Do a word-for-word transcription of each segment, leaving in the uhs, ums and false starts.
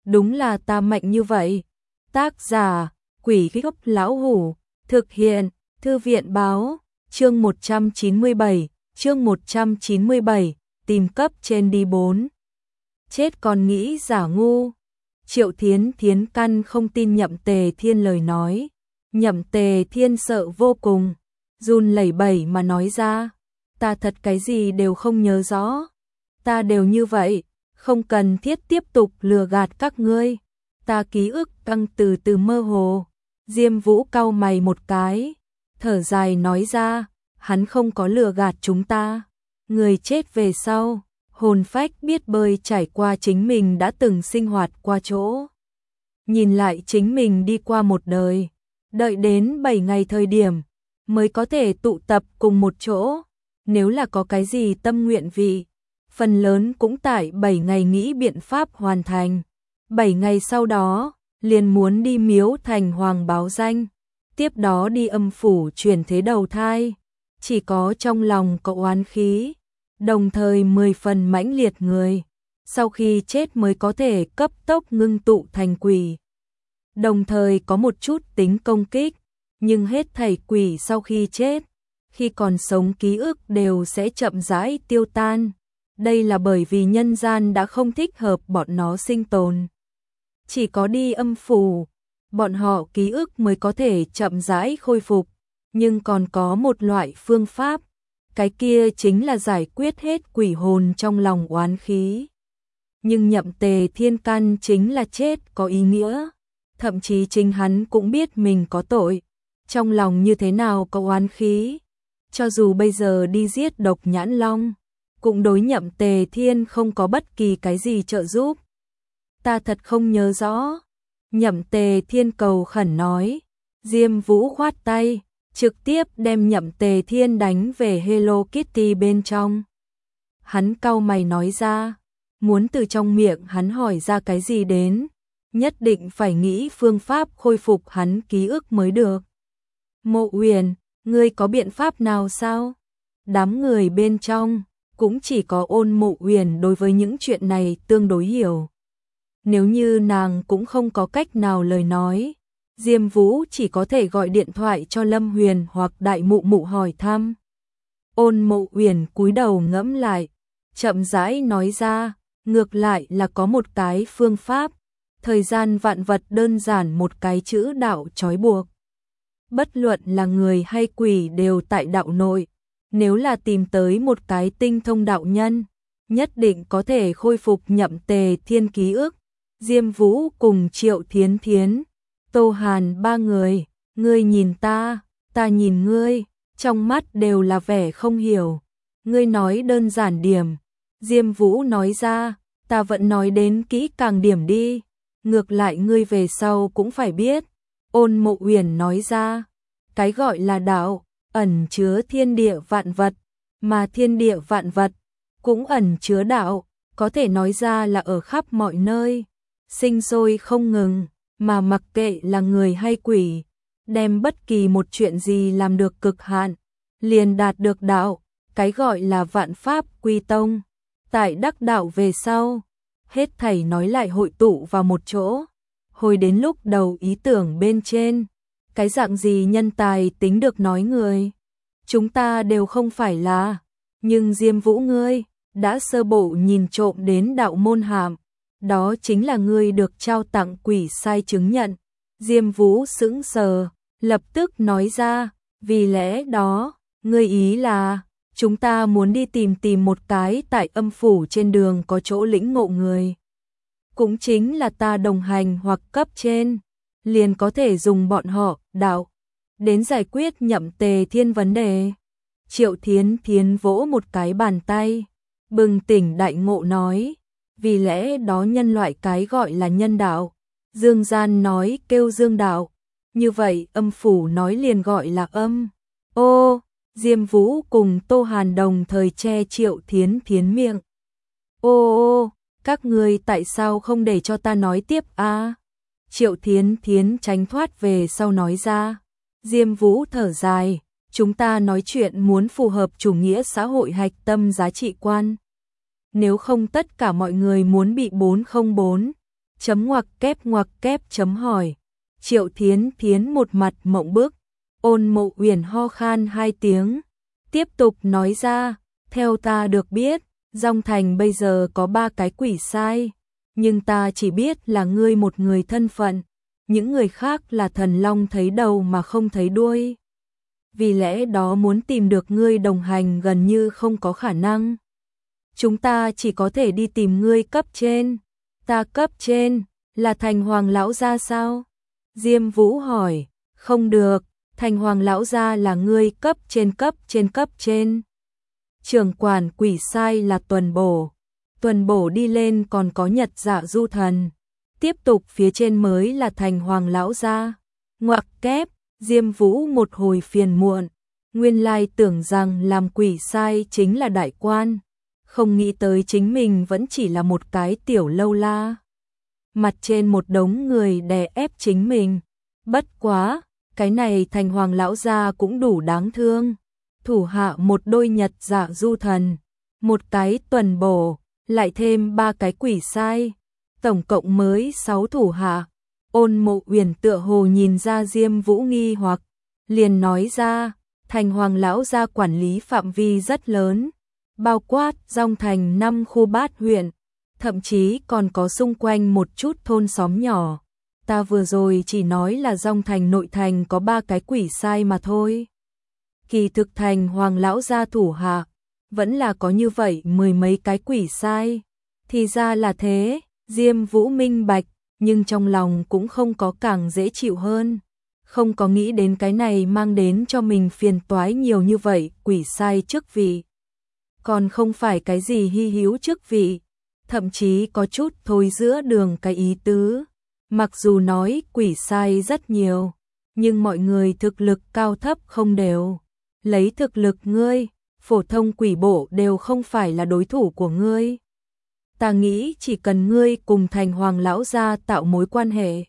đúng là ta mạnh như vậy. Tác giả, Quỷ Gốc Lão Hủ, thực hiện, Thư viện Báo, chương một trăm chín mươi bảy, chương một trăm chín mươi bảy, tìm cấp trên đi bốn. Chết còn nghĩ giả ngu. Triệu Thiến Thiến căn không tin Nhậm Tề Thiên lời nói. Nhậm Tề Thiên sợ vô cùng, run lẩy bẩy mà nói ra, ta thật cái gì đều không nhớ rõ. Ta đều như vậy, không cần thiết tiếp tục lừa gạt các ngươi. Ta ký ức căng từ từ mơ hồ. Diêm Vũ cau mày một cái, thở dài nói ra, hắn không có lừa gạt chúng ta. Người chết về sau, hồn phách biết bơi trải qua chính mình đã từng sinh hoạt qua chỗ. Nhìn lại chính mình đi qua một đời, đợi đến bảy ngày thời điểm mới có thể tụ tập cùng một chỗ. Nếu là có cái gì tâm nguyện vị, phần lớn cũng tại bảy ngày nghĩ biện pháp hoàn thành. bảy ngày sau đó, liền muốn đi miếu thành hoàng báo danh, tiếp đó đi âm phủ chuyển thế đầu thai. Chỉ có trong lòng có oán khí, đồng thời mười phần mãnh liệt người, sau khi chết mới có thể cấp tốc ngưng tụ thành quỷ. Đồng thời có một chút tính công kích, nhưng hết thảy quỷ sau khi chết, khi còn sống ký ức đều sẽ chậm rãi tiêu tan. Đây là bởi vì nhân gian đã không thích hợp bọn nó sinh tồn. Chỉ có đi âm phủ, bọn họ ký ức mới có thể chậm rãi khôi phục. Nhưng còn có một loại phương pháp, cái kia chính là giải quyết hết quỷ hồn trong lòng oán khí. Nhưng Nhậm Tề Thiên căn chính là chết có ý nghĩa, thậm chí chính hắn cũng biết mình có tội, trong lòng như thế nào có oán khí. Cho dù bây giờ đi giết Độc Nhãn Long, cũng đối Nhậm Tề Thiên không có bất kỳ cái gì trợ giúp. Ta thật không nhớ rõ. Nhậm Tề Thiên cầu khẩn nói. Diêm Vũ khoát tay, trực tiếp đem Nhậm Tề Thiên đánh về Hello Kitty bên trong. Hắn cau mày nói ra, muốn từ trong miệng hắn hỏi ra cái gì đến, nhất định phải nghĩ phương pháp khôi phục hắn ký ức mới được. Mộ Uyển, ngươi có biện pháp nào sao? Đám người bên trong cũng chỉ có Ôn Mộ Uyển đối với những chuyện này tương đối hiểu. Nếu như nàng cũng không có cách nào lời nói, Diêm Vũ chỉ có thể gọi điện thoại cho Lâm Huyền hoặc Đại Mụ Mụ hỏi thăm. Ôn Mộ Uyển cúi đầu ngẫm lại, chậm rãi nói ra, ngược lại là có một cái phương pháp, thời gian vạn vật đơn giản một cái chữ đạo trói buộc. Bất luận là người hay quỷ đều tại đạo nội, nếu là tìm tới một cái tinh thông đạo nhân, nhất định có thể khôi phục Nhậm Tề Thiên ký ức. Diêm Vũ cùng Triệu Thiến Thiến, Tô Hàn ba người, ngươi nhìn ta, ta nhìn ngươi, trong mắt đều là vẻ không hiểu. Ngươi nói đơn giản điểm. Diêm Vũ nói ra, ta vẫn nói đến kỹ càng điểm đi, ngược lại ngươi về sau cũng phải biết. Ôn Mộ Uyển nói ra, cái gọi là đạo, ẩn chứa thiên địa vạn vật, mà thiên địa vạn vật cũng ẩn chứa đạo, có thể nói ra là ở khắp mọi nơi, sinh sôi không ngừng, mà mặc kệ là người hay quỷ, đem bất kỳ một chuyện gì làm được cực hạn, liền đạt được đạo, cái gọi là vạn pháp quy tông. Tại đắc đạo về sau, hết thảy nói lại hội tụ vào một chỗ. Hồi đến lúc đầu ý tưởng bên trên, cái dạng gì nhân tài tính được nói người, chúng ta đều không phải là, nhưng Diêm Vũ ngươi đã sơ bộ nhìn trộm đến đạo môn hàm, đó chính là ngươi được trao tặng quỷ sai chứng nhận. Diêm Vũ sững sờ, lập tức nói ra, vì lẽ đó, ngươi ý là, chúng ta muốn đi tìm tìm một cái tại âm phủ trên đường có chỗ lĩnh ngộ người. Cũng chính là ta đồng hành hoặc cấp trên, liền có thể dùng bọn họ, đạo, đến giải quyết Nhậm Tề Thiên vấn đề. Triệu Thiến Thiến vỗ một cái bàn tay, bừng tỉnh đại ngộ nói, vì lẽ đó nhân loại cái gọi là nhân đạo, dương gian nói kêu dương đạo, như vậy âm phủ nói liền gọi là âm. Ô, Diêm Vũ cùng Tô Hàn đồng thời che Triệu Thiến Thiến miệng. Ô ô, các ngươi tại sao không để cho ta nói tiếp a? À? Triệu Thiến Thiến tránh thoát về sau nói ra. Diêm Vũ thở dài, chúng ta nói chuyện muốn phù hợp chủ nghĩa xã hội hạch tâm giá trị quan. Nếu không tất cả mọi người muốn bị bốn không bốn, chấm ngoặc kép ngoặc kép chấm hỏi. Triệu Thiến Thiến một mặt mộng bức, Ôn Mộ Uyển ho khan hai tiếng, tiếp tục nói ra, theo ta được biết, Dòng Thành bây giờ có ba cái quỷ sai, nhưng ta chỉ biết là ngươi một người thân phận, những người khác là thần long thấy đầu mà không thấy đuôi. Vì lẽ đó muốn tìm được ngươi đồng hành gần như không có khả năng. Chúng ta chỉ có thể đi tìm ngươi cấp trên. Ta cấp trên, là Thành Hoàng lão gia sao? Diêm Vũ hỏi, không được, Thành Hoàng lão gia là ngươi cấp trên cấp trên cấp trên. Trưởng quản quỷ sai là Tuần Bổ. Tuần Bổ đi lên còn có Nhật Dạ Du Thần. Tiếp tục phía trên mới là Thành Hoàng lão gia. Ngoặc kép, Diêm Vũ một hồi phiền muộn. Nguyên lai tưởng rằng làm quỷ sai chính là đại quan. Không nghĩ tới chính mình vẫn chỉ là một cái tiểu lâu la. Mặt trên một đống người đè ép chính mình. Bất quá, cái này Thành Hoàng lão gia cũng đủ đáng thương. Thủ hạ một đôi Nhật Dạ Du Thần, một cái Tuần Bổ, lại thêm ba cái quỷ sai, tổng cộng mới sáu thủ hạ. Ôn Mộ Uyển tựa hồ nhìn ra Diêm Vũ nghi hoặc, liền nói ra, Thành Hoàng lão gia quản lý phạm vi rất lớn, bao quát Dòng Thành năm khu bát huyện, thậm chí còn có xung quanh một chút thôn xóm nhỏ. Ta vừa rồi chỉ nói là Dòng Thành nội thành có ba cái quỷ sai mà thôi. Kỳ thực Thành Hoàng lão gia thủ hạ, vẫn là có như vậy mười mấy cái quỷ sai. Thì ra là thế, Diêm Vũ minh bạch, nhưng trong lòng cũng không có càng dễ chịu hơn. Không có nghĩ đến cái này mang đến cho mình phiền toái nhiều như vậy, quỷ sai chức vị. Còn không phải cái gì hy hữu chức vị, thậm chí có chút thôi giữa đường cái ý tứ. Mặc dù nói quỷ sai rất nhiều, nhưng mọi người thực lực cao thấp không đều. Lấy thực lực ngươi, phổ thông quỷ bộ đều không phải là đối thủ của ngươi. Ta nghĩ chỉ cần ngươi cùng Thành Hoàng lão gia tạo mối quan hệ,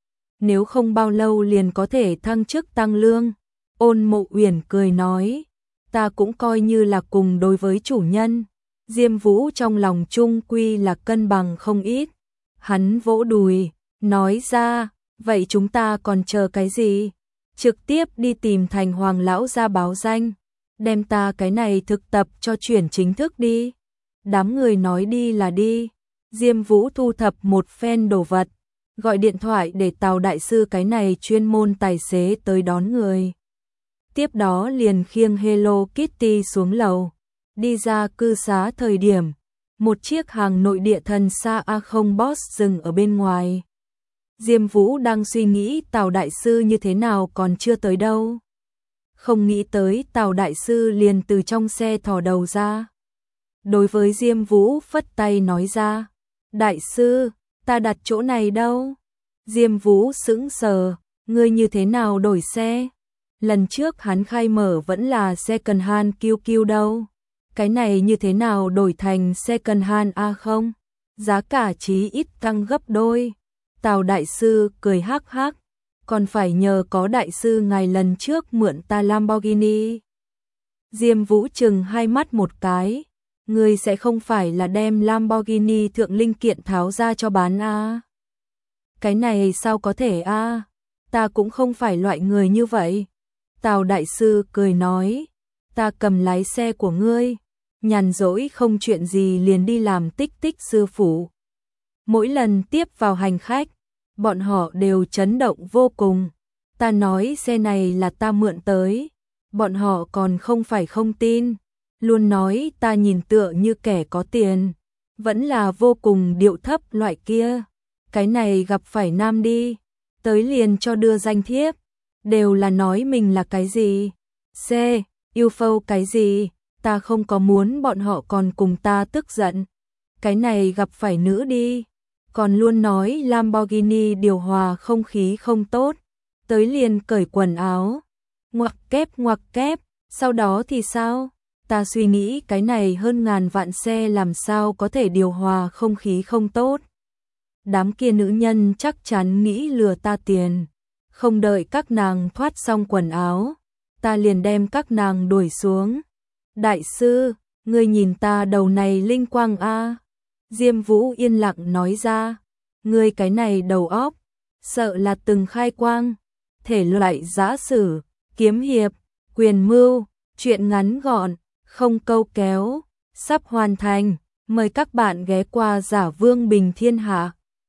nếu không bao lâu liền có thể thăng chức tăng lương. Ôn Mộ Uyển cười nói, ta cũng coi như là cùng đối với chủ nhân. Diêm Vũ trong lòng chung quy là cân bằng không ít. Hắn vỗ đùi, nói ra, vậy chúng ta còn chờ cái gì? Trực tiếp đi tìm Thành Hoàng lão gia báo danh, đem ta cái này thực tập cho chuyển chính thức đi. Đám người nói đi là đi. Diêm Vũ thu thập một phen đồ vật, gọi điện thoại để Tào đại sư cái này chuyên môn tài xế tới đón người. Tiếp đó liền khiêng Hello Kitty xuống lầu, đi ra cư xá thời điểm, một chiếc hàng nội địa thần xa A không Boss dừng ở bên ngoài. Diêm Vũ đang suy nghĩ Tào đại sư như thế nào còn chưa tới đâu. Không nghĩ tới Tào đại sư liền từ trong xe thò đầu ra. Đối với Diêm Vũ phất tay nói ra, đại sư, ta đặt chỗ này đâu? Diêm Vũ sững sờ, ngươi như thế nào đổi xe? Lần trước hắn khai mở vẫn là second hand kiu kiu đâu. Cái này như thế nào đổi thành second hand A không? Giá cả chí ít tăng gấp đôi. Tào đại sư cười hắc hắc, còn phải nhờ có đại sư ngài lần trước mượn ta Lamborghini. Diêm Vũ chừng hai mắt một cái, ngươi sẽ không phải là đem Lamborghini thượng linh kiện tháo ra cho bán à? Cái này sao có thể a? À? Ta cũng không phải loại người như vậy. Tào đại sư cười nói, ta cầm lái xe của ngươi, nhàn rỗi không chuyện gì liền đi làm tích tích sư phụ. Mỗi lần tiếp vào hành khách, bọn họ đều chấn động vô cùng. Ta nói xe này là ta mượn tới, bọn họ còn không phải không tin, luôn nói ta nhìn tựa như kẻ có tiền, vẫn là vô cùng điệu thấp loại kia. Cái này gặp phải nam đi, tới liền cho đưa danh thiếp, đều là nói mình là cái gì? C, yêu phâu cái gì? Ta không có muốn bọn họ còn cùng ta tức giận. Cái này gặp phải nữ đi, còn luôn nói Lamborghini điều hòa không khí không tốt, tới liền cởi quần áo, ngoặc kép ngoặc kép, sau đó thì sao? Ta suy nghĩ cái này hơn ngàn vạn xe làm sao có thể điều hòa không khí không tốt. Đám kia nữ nhân chắc chắn nghĩ lừa ta tiền. Không đợi các nàng thoát xong quần áo, ta liền đem các nàng đuổi xuống. Đại sư, ngươi nhìn ta đầu này linh quang a. Diêm Vũ yên lặng nói ra, Ngươi cái này đầu óc, sợ là từng khai quang, thể loại giã sử, kiếm hiệp, quyền mưu, truyện ngắn gọn, không câu kéo, sắp hoàn thành, mời các bạn ghé qua Giả Vương Bình Thiên Hạ.